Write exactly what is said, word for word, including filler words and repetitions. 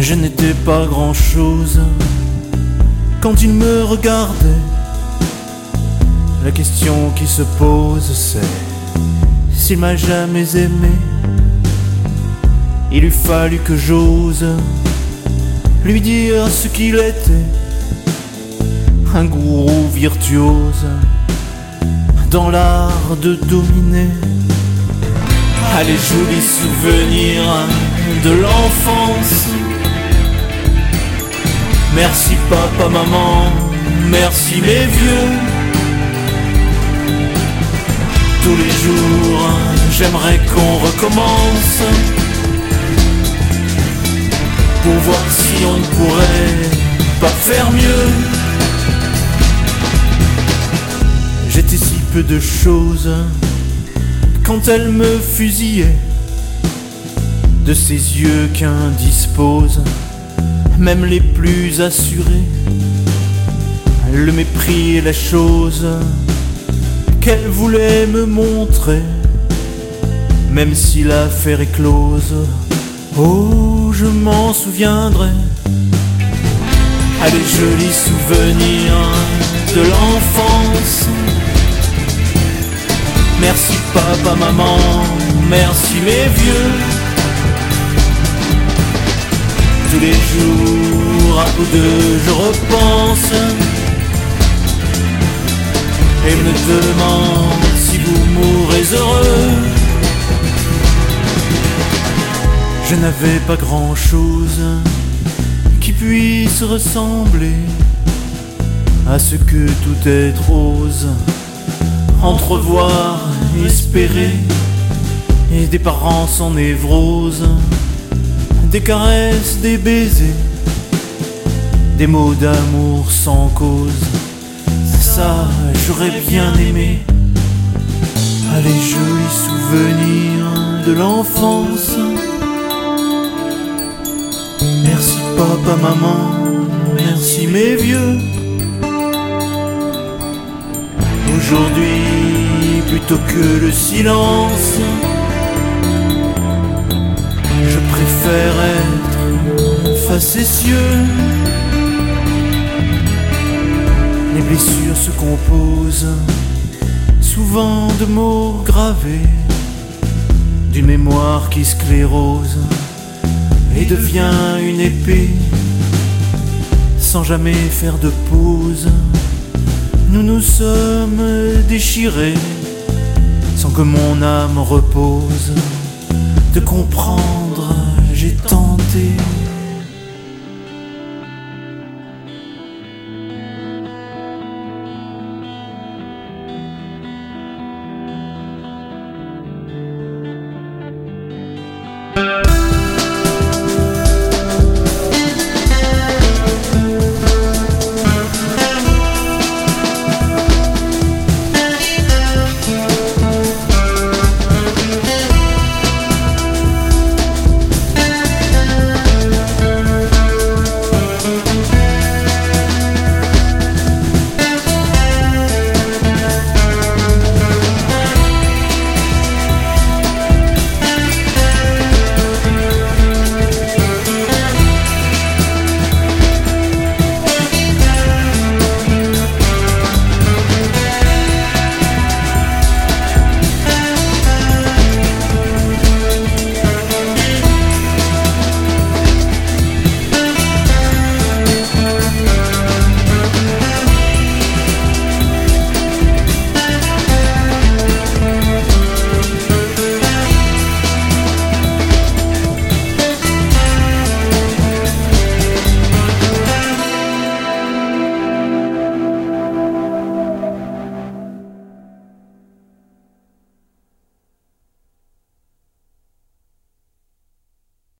Je n'étais pas grand-chose quand il me regardait. La question qui se pose, c'est s'il m'a jamais aimé. Il eût fallu que j'ose lui dire ce qu'il était, un gourou virtuose dans l'art de dominer. Ah, les jolis souvenirs de l'enfance. Merci papa, maman, merci mes vieux. Tous les jours, j'aimerais qu'on recommence pour voir si on ne pourrait pas faire mieux. J'étais si peu de choses quand elle me fusillait, de ses yeux qu'indisposent même les plus assurés. Le mépris est la chose qu'elle voulait me montrer, même si l'affaire est close. Oh, je m'en souviendrai. Ah, les jolis souvenirs de l'enfance. Merci papa, maman, merci mes vieux. Tous les jours à vous deux je repense et me demande si vous mourrez heureux. Je n'avais pas grand-chose qui puisse ressembler à ce que tout être ose entrevoir, espérer, et des parents sans névrose, des caresses, des baisers, des mots d'amour sans cause. Ça, j'aurais bien aimé. Ah, les jolis souvenirs de l'enfance. Merci papa, maman, merci mes vieux. Aujourd'hui, plutôt que le silence, je préfère être facétieux. Les blessures se composent souvent de mots gravés, d'une mémoire qui sclérose et devient une épée sans jamais faire de pause. Nous nous sommes déchirés sans que mon âme repose. De comprendre, j'ai tenté